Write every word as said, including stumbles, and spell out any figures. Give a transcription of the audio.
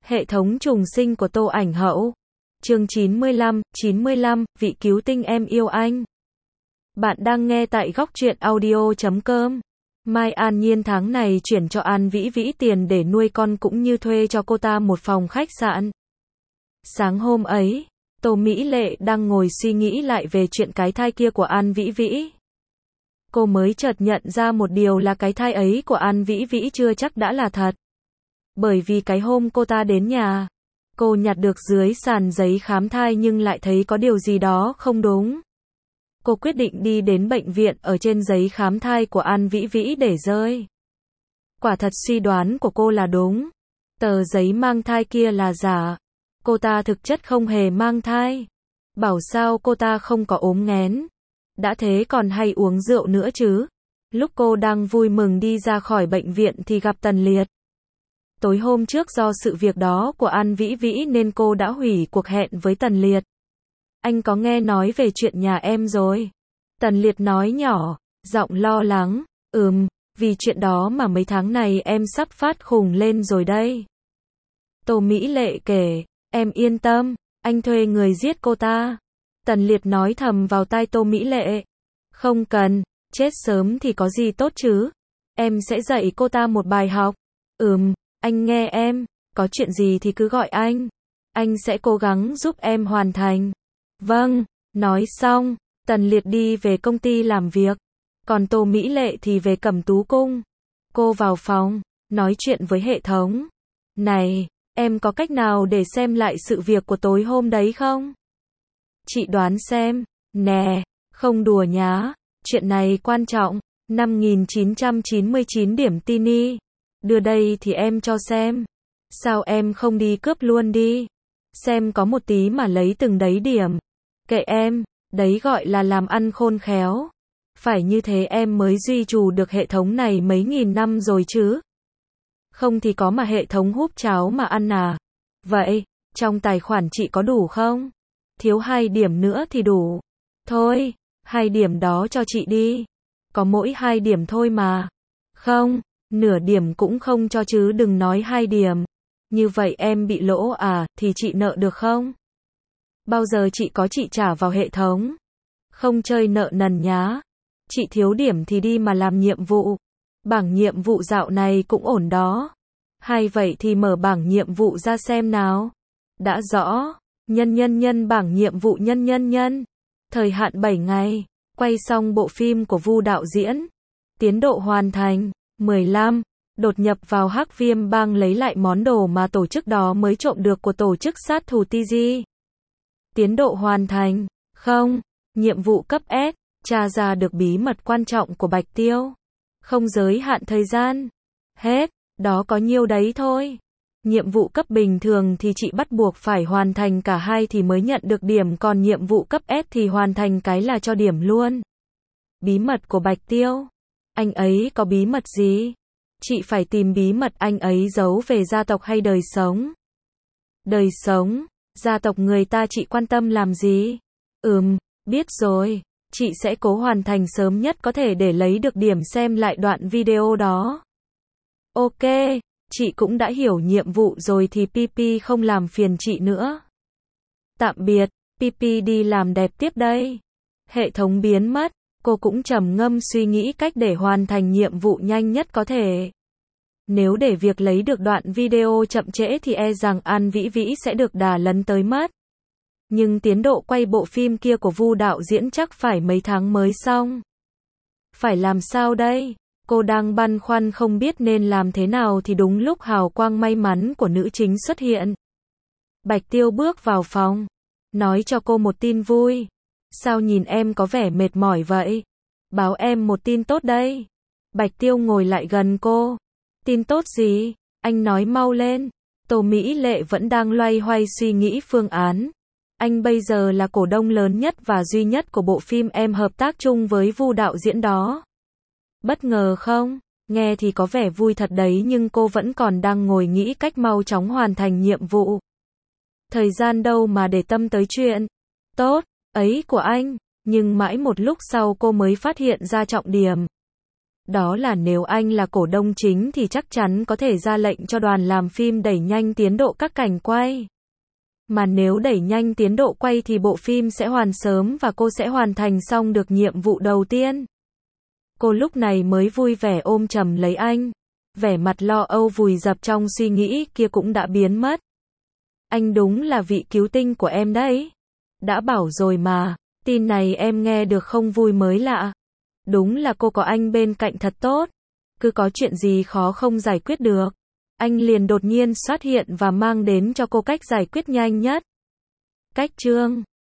Hệ thống trùng sinh của Tô Ảnh Hậu. Chương chín mươi lăm, chín mươi lăm, vị cứu tinh em yêu anh. Bạn đang nghe tại góc truyện audio chấm com. Mai An Nhiên tháng này chuyển cho An Vĩ Vĩ tiền để nuôi con cũng như thuê cho cô ta một phòng khách sạn. Sáng hôm ấy, Tô Mỹ Lệ đang ngồi suy nghĩ lại về chuyện cái thai kia của An Vĩ Vĩ. Cô mới chợt nhận ra một điều là cái thai ấy của An Vĩ Vĩ chưa chắc đã là thật. Bởi vì cái hôm cô ta đến nhà, cô nhặt được dưới sàn giấy khám thai nhưng lại thấy có điều gì đó không đúng. Cô quyết định đi đến bệnh viện ở trên giấy khám thai của An Vĩ Vĩ để rơi. Quả thật suy đoán của cô là đúng. Tờ giấy mang thai kia là giả. Cô ta thực chất không hề mang thai. Bảo sao cô ta không có ốm nghén. Đã thế còn hay uống rượu nữa chứ. Lúc cô đang vui mừng đi ra khỏi bệnh viện thì gặp Tần Liệt. Tối hôm trước do sự việc đó của An Vĩ Vĩ nên cô đã hủy cuộc hẹn với Tần Liệt. Anh có nghe nói về chuyện nhà em rồi? Tần Liệt nói nhỏ, giọng lo lắng. Ừm, vì chuyện đó mà mấy tháng này em sắp phát khùng lên rồi đây. Tô Mỹ Lệ kể, em yên tâm, anh thuê người giết cô ta. Tần Liệt nói thầm vào tai Tô Mỹ Lệ. Không cần, chết sớm thì có gì tốt chứ. Em sẽ dạy cô ta một bài học. Ừm, anh nghe em, có chuyện gì thì cứ gọi anh. Anh sẽ cố gắng giúp em hoàn thành. Vâng, nói xong, Tần Liệt đi về công ty làm việc. Còn Tô Mỹ Lệ thì về Cẩm Tú Cung. Cô vào phòng, nói chuyện với hệ thống. Này, em có cách nào để xem lại sự việc của tối hôm đấy không? Chị đoán xem. Nè, không đùa nhá. Chuyện này quan trọng. năm nghìn chín trăm chín mươi chín điểm tini. Đưa đây thì em cho xem. Sao em không đi cướp luôn đi? Xem có một tí mà lấy từng đấy điểm. Kệ em, đấy gọi là làm ăn khôn khéo. Phải như thế em mới duy trù được hệ thống này mấy nghìn năm rồi chứ. Không thì có mà hệ thống húp cháo mà ăn à. Vậy, trong tài khoản chị có đủ không? Thiếu hai điểm nữa thì đủ. Thôi, hai điểm đó cho chị đi. Có mỗi hai điểm thôi mà. Không, nửa điểm cũng không cho chứ đừng nói hai điểm. Như vậy em bị lỗ à, thì chị nợ được không? Bao giờ chị có chị trả vào hệ thống. Không chơi nợ nần nhá. Chị thiếu điểm thì đi mà làm nhiệm vụ. Bảng nhiệm vụ dạo này cũng ổn đó. Hay vậy thì mở bảng nhiệm vụ ra xem nào. Đã rõ. Nhân nhân nhân bảng nhiệm vụ nhân nhân nhân. Thời hạn bảy ngày. Quay xong bộ phim của Vu đạo diễn. Tiến độ hoàn thành. mười lăm. Đột nhập vào Hắc Viêm Bang lấy lại món đồ mà tổ chức đó mới trộm được của tổ chức sát thủ tê giê. Tiến độ hoàn thành. Không. Nhiệm vụ cấp S. Tra ra được bí mật quan trọng của Bạch Tiêu. Không giới hạn thời gian. Hết. Đó có nhiêu đấy thôi. Nhiệm vụ cấp bình thường thì chị bắt buộc phải hoàn thành cả hai thì mới nhận được điểm, còn nhiệm vụ cấp S thì hoàn thành cái là cho điểm luôn. Bí mật của Bạch Tiêu. Anh ấy có bí mật gì? Chị phải tìm bí mật anh ấy giấu về gia tộc hay đời sống? Đời sống, gia tộc người ta chị quan tâm làm gì? Ừm, biết rồi. Chị sẽ cố hoàn thành sớm nhất có thể để lấy được điểm xem lại đoạn video đó. Ok, chị cũng đã hiểu nhiệm vụ rồi thì pê pê không làm phiền chị nữa. Tạm biệt, pê pê đi làm đẹp tiếp đây. Hệ thống biến mất, cô cũng trầm ngâm suy nghĩ cách để hoàn thành nhiệm vụ nhanh nhất có thể. Nếu để việc lấy được đoạn video chậm trễ thì e rằng An Vĩ Vĩ sẽ được đà lấn tới mất. Nhưng tiến độ quay bộ phim kia của Vu đạo diễn chắc phải mấy tháng mới xong. Phải làm sao đây? Cô đang băn khoăn không biết nên làm thế nào thì đúng lúc hào quang may mắn của nữ chính xuất hiện. Bạch Tiêu bước vào phòng, nói cho cô một tin vui. Sao nhìn em có vẻ mệt mỏi vậy? Báo em một tin tốt đây. Bạch Tiêu ngồi lại gần cô. Tin tốt gì? Anh nói mau lên. Tô Mỹ Lệ vẫn đang loay hoay suy nghĩ phương án. Anh bây giờ là cổ đông lớn nhất và duy nhất của bộ phim em hợp tác chung với Vu đạo diễn đó. Bất ngờ không? Nghe thì có vẻ vui thật đấy nhưng cô vẫn còn đang ngồi nghĩ cách mau chóng hoàn thành nhiệm vụ. Thời gian đâu mà để tâm tới chuyện tốt ấy của anh. Nhưng mãi một lúc sau cô mới phát hiện ra trọng điểm. Đó là nếu anh là cổ đông chính thì chắc chắn có thể ra lệnh cho đoàn làm phim đẩy nhanh tiến độ các cảnh quay. Mà nếu đẩy nhanh tiến độ quay thì bộ phim sẽ hoàn sớm và cô sẽ hoàn thành xong được nhiệm vụ đầu tiên. Cô lúc này mới vui vẻ ôm chầm lấy anh. Vẻ mặt lo âu vùi dập trong suy nghĩ kia cũng đã biến mất. Anh đúng là vị cứu tinh của em đấy. Đã bảo rồi mà, tin này em nghe được không vui mới lạ. Đúng là cô có anh bên cạnh thật tốt. Cứ có chuyện gì khó không giải quyết được, anh liền đột nhiên xuất hiện và mang đến cho cô cách giải quyết nhanh nhất. Cách chương